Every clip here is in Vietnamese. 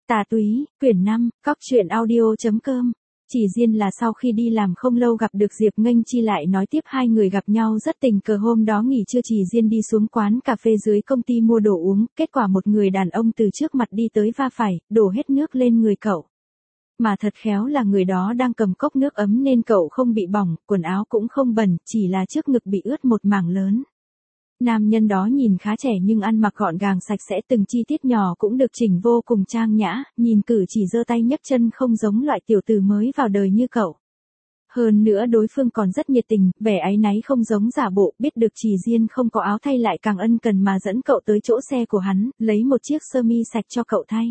Tà túy, quyển 5, cóc truyện audio.com. Chỉ riêng là sau khi đi làm không lâu gặp được Diệp Nghênh Chi lại nói tiếp hai người gặp nhau rất tình cờ hôm đó nghỉ trưa Chỉ riêng đi xuống quán cà phê dưới công ty mua đồ uống, kết quả một người đàn ông từ trước mặt đi tới va phải, đổ hết nước lên người cậu. Mà thật khéo là người đó đang cầm cốc nước ấm nên cậu không bị bỏng, quần áo cũng không bẩn, chỉ là trước ngực bị ướt một mảng lớn. Nam nhân đó nhìn khá trẻ nhưng ăn mặc gọn gàng sạch sẽ, từng chi tiết nhỏ cũng được chỉnh vô cùng trang nhã, nhìn cử chỉ giơ tay nhấc chân không giống loại tiểu tử mới vào đời như cậu. Hơn nữa đối phương còn rất nhiệt tình, vẻ áy náy không giống giả bộ, biết được Chỉ riêng không có áo thay lại càng ân cần mà dẫn cậu tới chỗ xe của hắn, lấy một chiếc sơ mi sạch cho cậu thay.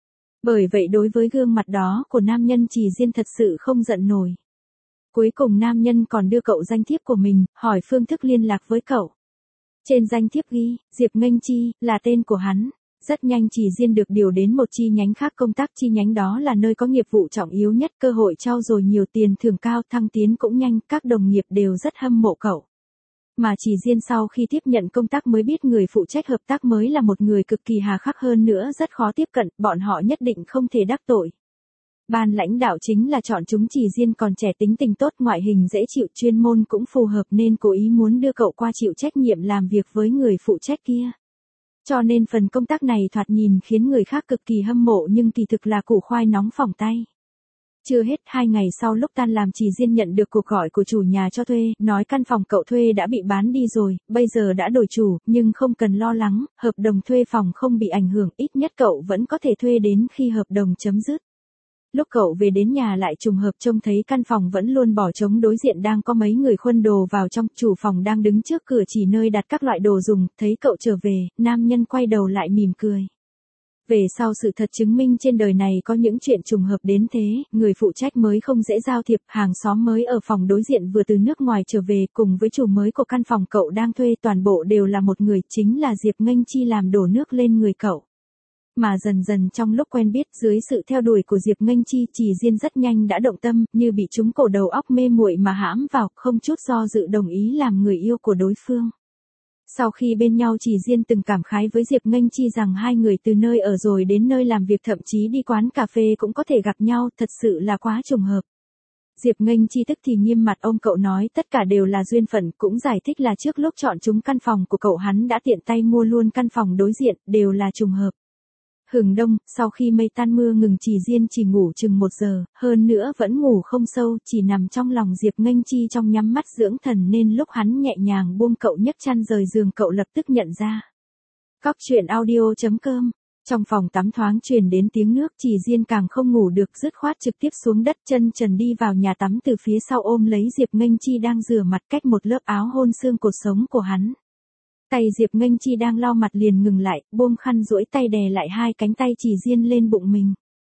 Bởi vậy đối với gương mặt đó của nam nhân Chỉ riêng thật sự không giận nổi. Cuối cùng nam nhân còn đưa cậu danh thiếp của mình, hỏi phương thức liên lạc với cậu. Trên danh thiếp ghi, Diệp Nghênh Chi, là tên của hắn. Rất nhanh Chỉ riêng được điều đến một chi nhánh khác công tác, chi nhánh đó là nơi có nghiệp vụ trọng yếu nhất, cơ hội trau dồi nhiều, tiền thưởng cao, thăng tiến cũng nhanh, các đồng nghiệp đều rất hâm mộ cậu. Mà Chỉ riêng sau khi tiếp nhận công tác mới biết người phụ trách hợp tác mới là một người cực kỳ hà khắc, hơn nữa rất khó tiếp cận, bọn họ nhất định không thể đắc tội. Ban lãnh đạo chính là chọn chúng Chỉ riêng còn trẻ, tính tình tốt, ngoại hình dễ chịu, chuyên môn cũng phù hợp nên cố ý muốn đưa cậu qua chịu trách nhiệm làm việc với người phụ trách kia. Cho nên phần công tác này thoạt nhìn khiến người khác cực kỳ hâm mộ nhưng kỳ thực là củ khoai nóng phỏng tay. Chưa hết 2 ngày sau lúc tan làm Chỉ riêng nhận được cuộc gọi của chủ nhà cho thuê, nói căn phòng cậu thuê đã bị bán đi rồi, bây giờ đã đổi chủ, nhưng không cần lo lắng, hợp đồng thuê phòng không bị ảnh hưởng, ít nhất cậu vẫn có thể thuê đến khi hợp đồng chấm dứt. Lúc cậu về đến nhà lại trùng hợp trông thấy căn phòng vẫn luôn bỏ trống, đối diện đang có mấy người khuân đồ vào trong, chủ phòng đang đứng trước cửa chỉ nơi đặt các loại đồ dùng, thấy cậu trở về, nam nhân quay đầu lại mỉm cười. Về sau sự thật chứng minh trên đời này có những chuyện trùng hợp đến thế, người phụ trách mới không dễ giao thiệp, hàng xóm mới ở phòng đối diện vừa từ nước ngoài trở về cùng với chủ mới của căn phòng cậu đang thuê, toàn bộ đều là một người, chính là Diệp Nghênh Chi làm đổ nước lên người cậu. Mà dần dần trong lúc quen biết, dưới sự theo đuổi của Diệp Nghênh Chi, Chỉ riêng rất nhanh đã động tâm, như bị trúng cổ, đầu óc mê muội mà hãm vào, không chút do dự đồng ý làm người yêu của đối phương. Sau khi bên nhau Chỉ riêng từng cảm khái với Diệp Nghênh Chi rằng hai người từ nơi ở rồi đến nơi làm việc, thậm chí đi quán cà phê cũng có thể gặp nhau, thật sự là quá trùng hợp. Diệp Nghênh Chi tức thì nghiêm mặt ôm cậu nói tất cả đều là duyên phận, cũng giải thích là trước lúc chọn chúng căn phòng của cậu hắn đã tiện tay mua luôn căn phòng đối diện, đều là trùng hợp. Hừng đông, sau khi mây tan mưa ngừng, Chỉ riêng chỉ ngủ chừng 1 giờ, hơn nữa vẫn ngủ không sâu, chỉ nằm trong lòng Diệp Nghênh Chi trong nhắm mắt dưỡng thần, nên lúc hắn nhẹ nhàng buông cậu nhấc chăn rời giường cậu lập tức nhận ra. Cóc truyện audio.com. Trong phòng tắm thoáng truyền đến tiếng nước, Chỉ riêng càng không ngủ được, dứt khoát trực tiếp xuống đất, chân trần đi vào nhà tắm, từ phía sau ôm lấy Diệp Nghênh Chi đang rửa mặt, cách một lớp áo hôn xương cột sống của hắn. Tay Diệp Nghênh Chi đang lau mặt liền ngừng lại, buông khăn duỗi tay đè lại hai cánh tay Chỉ riêng lên bụng mình.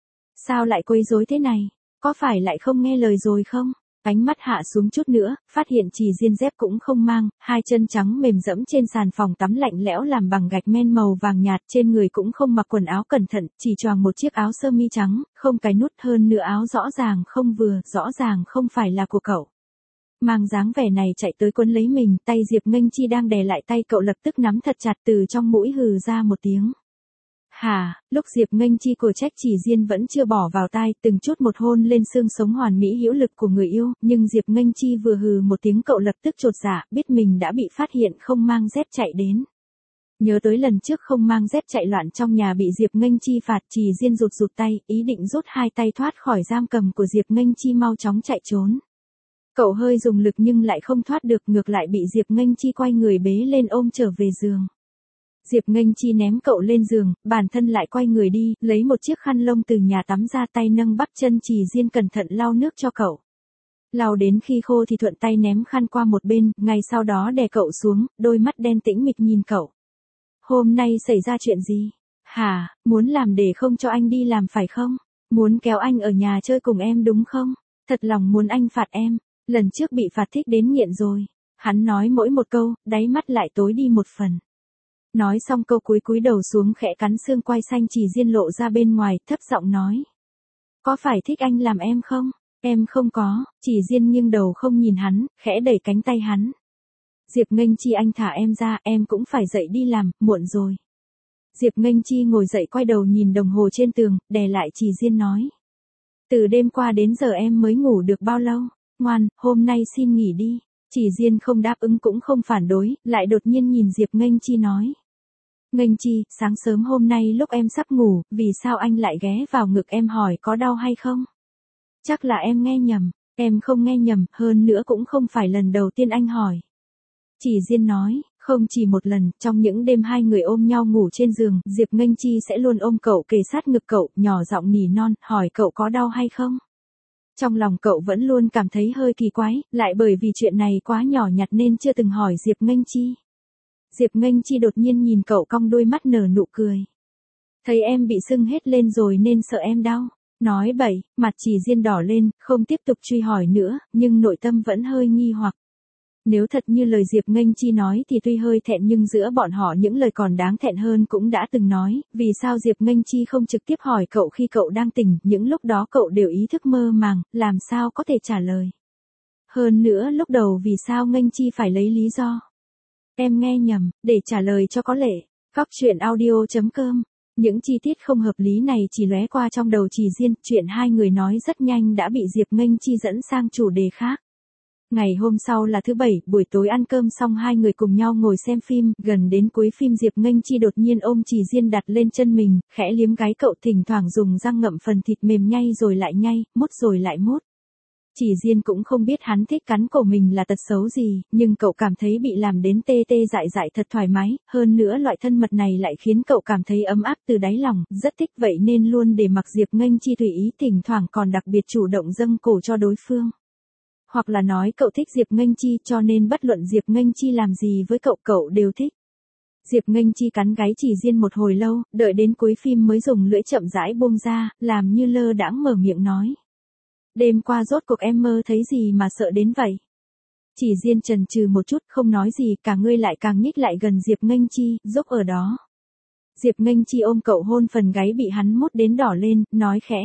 Sao lại quấy rối thế này? Có phải lại không nghe lời rồi không? Ánh mắt hạ xuống chút nữa, phát hiện Chỉ riêng dép cũng không mang, hai chân trắng mềm dẫm trên sàn phòng tắm lạnh lẽo làm bằng gạch men màu vàng nhạt, trên người cũng không mặc quần áo cẩn thận, chỉ choàng một chiếc áo sơ mi trắng, không cài nút, hơn nữa áo rõ ràng không vừa, rõ ràng không phải là của cậu. Mang dáng vẻ này chạy tới quấn lấy mình, tay Diệp Nghênh Chi đang đè lại tay cậu lập tức nắm thật chặt, từ trong mũi hừ ra một tiếng. Hả, lúc Diệp Nghênh Chi cổ trách Chỉ riêng vẫn chưa bỏ vào tai, từng chút một hôn lên xương sống hoàn mỹ hữu lực của người yêu, nhưng Diệp Nghênh Chi vừa hừ một tiếng cậu lập tức chột dạ, biết mình đã bị phát hiện không mang dép chạy đến. Nhớ tới lần trước không mang dép chạy loạn trong nhà bị Diệp Nghênh Chi phạt, Chỉ riêng rụt tay, ý định rút hai tay thoát khỏi giam cầm của Diệp Nghênh Chi mau chóng chạy trốn. Cậu hơi dùng lực nhưng lại không thoát được, ngược lại bị Diệp Nghênh Chi quay người bế lên ôm trở về giường. Diệp Nghênh Chi ném cậu lên giường, bản thân lại quay người đi, lấy một chiếc khăn lông từ nhà tắm ra, tay nâng bắp chân Chỉ riêng cẩn thận lau nước cho cậu. Lau đến khi khô thì thuận tay ném khăn qua một bên, ngay sau đó đè cậu xuống, đôi mắt đen tĩnh mịch nhìn cậu. Hôm nay xảy ra chuyện gì? Hả, muốn làm để không cho anh đi làm phải không? Muốn kéo anh ở nhà chơi cùng em đúng không? Thật lòng muốn anh phạt em. Lần trước bị phạt thích đến nghiện rồi. Hắn nói mỗi một câu, đáy mắt lại tối đi một phần. Nói xong câu cuối cúi đầu xuống khẽ cắn xương quai xanh Chỉ riêng lộ ra bên ngoài, thấp giọng nói. Có phải thích anh làm em không? Em không có, Chỉ riêng nghiêng đầu không nhìn hắn, khẽ đẩy cánh tay hắn. Diệp Nghênh Chi, anh thả em ra, em cũng phải dậy đi làm, muộn rồi. Diệp Nghênh Chi ngồi dậy quay đầu nhìn đồng hồ trên tường, đè lại Chỉ Diên nói. Từ đêm qua đến giờ em mới ngủ được bao lâu? Ngoan, hôm nay xin nghỉ đi. Chỉ Diên không đáp ứng cũng không phản đối, lại đột nhiên nhìn Diệp Nghênh Chi nói. Nghênh Chi, sáng sớm hôm nay lúc em sắp ngủ, vì sao anh lại ghé vào ngực em hỏi có đau hay không? Chắc là em nghe nhầm, em không nghe nhầm, hơn nữa cũng không phải lần đầu tiên anh hỏi. Chỉ Diên nói, không chỉ một lần, trong những đêm hai người ôm nhau ngủ trên giường, Diệp Nghênh Chi sẽ luôn ôm cậu kề sát ngực cậu, nhỏ giọng nỉ non, hỏi cậu có đau hay không? Trong lòng cậu vẫn luôn cảm thấy hơi kỳ quái, lại bởi vì chuyện này quá nhỏ nhặt nên chưa từng hỏi Diệp Nghênh Chi. Diệp Nghênh Chi đột nhiên nhìn cậu cong đôi mắt nở nụ cười. Thấy em bị sưng hết lên rồi nên sợ em đau. Nói bậy, mặt Chỉ Diên đỏ lên, không tiếp tục truy hỏi nữa, nhưng nội tâm vẫn hơi nghi hoặc. Nếu thật như lời Diệp Nghênh Chi nói thì tuy hơi thẹn nhưng giữa bọn họ những lời còn đáng thẹn hơn cũng đã từng nói, vì sao Diệp Nghênh Chi không trực tiếp hỏi cậu khi cậu đang tỉnh, những lúc đó cậu đều ý thức mơ màng, làm sao có thể trả lời. Hơn nữa lúc đầu vì sao Nghênh Chi phải lấy lý do. Em nghe nhầm, để trả lời cho có lệ. Góc truyện audio.com. Những chi tiết không hợp lý này chỉ lóe qua trong đầu Chỉ Diên, chuyện hai người nói rất nhanh đã bị Diệp Nghênh Chi dẫn sang chủ đề khác. Ngày hôm sau là thứ Bảy, buổi tối ăn cơm xong hai người cùng nhau ngồi xem phim, gần đến cuối phim Diệp Nghênh Chi đột nhiên ôm Chỉ Diên đặt lên chân mình, khẽ liếm gáy cậu, thỉnh thoảng dùng răng ngậm phần thịt mềm nhay rồi lại nhay, mút rồi lại mút. Chỉ Diên cũng không biết hắn thích cắn cổ mình là tật xấu gì, nhưng cậu cảm thấy bị làm đến tê tê dại dại thật thoải mái, hơn nữa loại thân mật này lại khiến cậu cảm thấy ấm áp từ đáy lòng, rất thích vậy nên luôn để mặc Diệp Nghênh Chi tùy ý, thỉnh thoảng còn đặc biệt chủ động dâng cổ cho đối phương. Hoặc là nói cậu thích Diệp Nghênh Chi cho nên bất luận Diệp Nghênh Chi làm gì với cậu cậu đều thích. Diệp Nghênh Chi cắn gáy Chỉ Diên một hồi lâu, đợi đến cuối phim mới dùng lưỡi chậm rãi buông ra, làm như lơ đãng mở miệng nói. Đêm qua rốt cuộc em mơ thấy gì mà sợ đến vậy? Chỉ Diên chần chừ một chút không nói gì, cả người lại càng nhích lại gần Diệp Nghênh Chi, giúp ở đó. Diệp Nghênh Chi ôm cậu hôn phần gáy bị hắn mút đến đỏ lên, nói khẽ.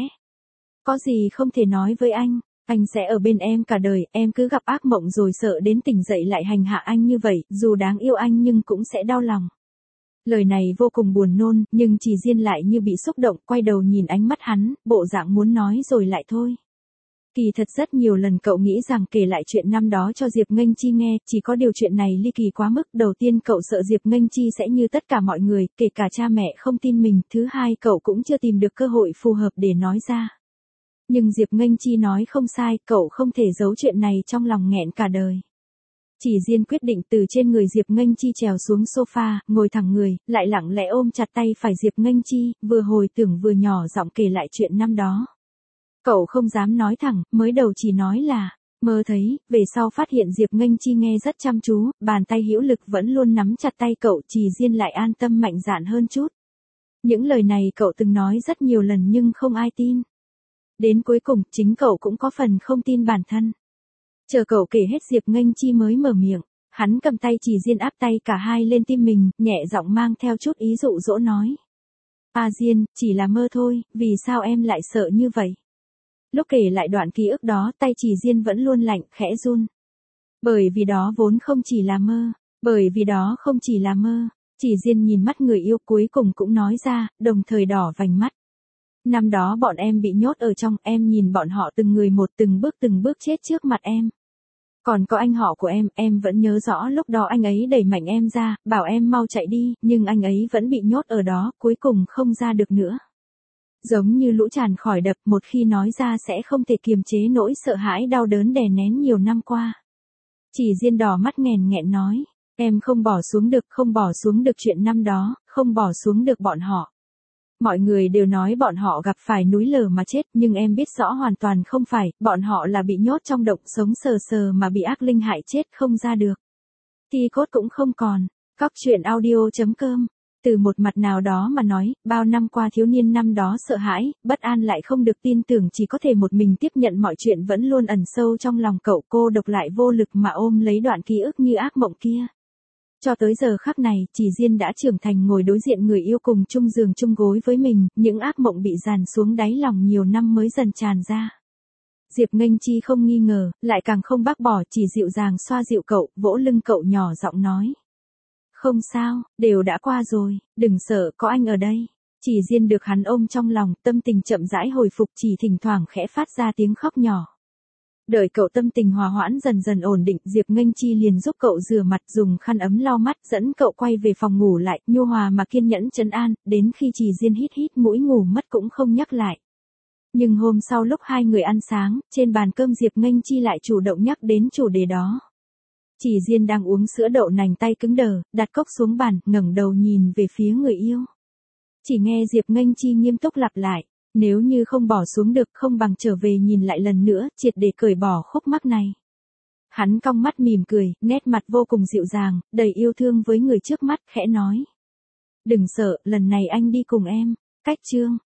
Có gì không thể nói với anh sẽ ở bên em cả đời, em cứ gặp ác mộng rồi sợ đến tỉnh dậy lại hành hạ anh như vậy, dù đáng yêu anh nhưng cũng sẽ đau lòng. Lời này vô cùng buồn nôn, nhưng Chỉ Diên lại như bị xúc động, quay đầu nhìn ánh mắt hắn, bộ dạng muốn nói rồi lại thôi. Kỳ thật rất nhiều lần cậu nghĩ rằng kể lại chuyện năm đó cho Diệp Nghênh Chi nghe, chỉ có điều chuyện này ly kỳ quá mức, đầu tiên cậu sợ Diệp Nghênh Chi sẽ như tất cả mọi người, kể cả cha mẹ không tin mình, thứ hai cậu cũng chưa tìm được cơ hội phù hợp để nói ra. Nhưng Diệp Nghênh Chi nói không sai, cậu không thể giấu chuyện này trong lòng nghẹn cả đời. Chỉ Diên quyết định từ trên người Diệp Nghênh Chi trèo xuống sofa, ngồi thẳng người, lại lặng lẽ ôm chặt tay phải Diệp Nghênh Chi, vừa hồi tưởng vừa nhỏ giọng kể lại chuyện năm đó. Cậu không dám nói thẳng, mới đầu chỉ nói là mơ thấy, về sau phát hiện Diệp Nghênh Chi nghe rất chăm chú, bàn tay hữu lực vẫn luôn nắm chặt tay cậu, Chỉ Diên lại an tâm mạnh dạn hơn chút. Những lời này cậu từng nói rất nhiều lần nhưng không ai tin. Đến cuối cùng, chính cậu cũng có phần không tin bản thân. Chờ cậu kể hết Diệp Nghênh Chi mới mở miệng, hắn cầm tay Chỉ Diên áp tay cả hai lên tim mình, nhẹ giọng mang theo chút ý dụ dỗ nói. Diên, chỉ là mơ thôi, vì sao em lại sợ như vậy? Lúc kể lại đoạn ký ức đó, tay Chỉ Diên vẫn luôn lạnh, khẽ run. Bởi vì đó vốn không chỉ là mơ, Chỉ Diên nhìn mắt người yêu cuối cùng cũng nói ra, đồng thời đỏ vành mắt. Năm đó bọn em bị nhốt ở trong, em nhìn bọn họ từng người một từng bước chết trước mặt em. Còn có anh họ của em vẫn nhớ rõ lúc đó anh ấy đẩy mạnh em ra, bảo em mau chạy đi, nhưng anh ấy vẫn bị nhốt ở đó, cuối cùng không ra được nữa. Giống như lũ tràn khỏi đập, một khi nói ra sẽ không thể kiềm chế nỗi sợ hãi đau đớn đè nén nhiều năm qua. Chỉ Diên đỏ mắt nghẹn nghẹn nói, em không bỏ xuống được chuyện năm đó, không bỏ xuống được bọn họ. Mọi người đều nói bọn họ gặp phải núi lở mà chết, nhưng em biết rõ hoàn toàn không phải, bọn họ là bị nhốt trong động sống sờ sờ mà bị ác linh hại chết không ra được. Thi cốt cũng không còn. Góc truyện audio.com. Từ một mặt nào đó mà nói, bao năm qua thiếu niên năm đó sợ hãi, bất an lại không được tin tưởng, chỉ có thể một mình tiếp nhận mọi chuyện vẫn luôn ẩn sâu trong lòng cậu, cô độc lại vô lực mà ôm lấy đoạn ký ức như ác mộng kia. Cho tới giờ khắc này, Chỉ Diên đã trưởng thành ngồi đối diện người yêu cùng chung giường chung gối với mình, những ác mộng bị dàn xuống đáy lòng nhiều năm mới dần tràn ra. Diệp Nghênh Chi không nghi ngờ, lại càng không bác bỏ, chỉ dịu dàng xoa dịu cậu, vỗ lưng cậu nhỏ giọng nói. Không sao, đều đã qua rồi, đừng sợ, có anh ở đây. Chỉ Diên được hắn ôm trong lòng, tâm tình chậm rãi hồi phục, chỉ thỉnh thoảng khẽ phát ra tiếng khóc nhỏ. Đợi cậu tâm tình hòa hoãn dần dần ổn định, Diệp Nghênh Chi liền giúp cậu rửa mặt, dùng khăn ấm lau mắt, dẫn cậu quay về phòng ngủ lại, nhu hòa mà kiên nhẫn trấn an, đến khi Chỉ Diên hít hít mũi ngủ mất cũng không nhắc lại. Nhưng hôm sau lúc hai người ăn sáng, trên bàn cơm Diệp Nghênh Chi lại chủ động nhắc đến chủ đề đó. Chỉ Diên đang uống sữa đậu nành tay cứng đờ, đặt cốc xuống bàn, ngẩng đầu nhìn về phía người yêu. Chỉ nghe Diệp Nghênh Chi nghiêm túc lặp lại, nếu như không bỏ xuống được không bằng trở về nhìn lại lần nữa, triệt để cởi bỏ khúc mắc này. Hắn cong mắt mỉm cười, nét mặt vô cùng dịu dàng, đầy yêu thương với người trước mắt, khẽ nói. Đừng sợ, lần này anh đi cùng em. Cách chương.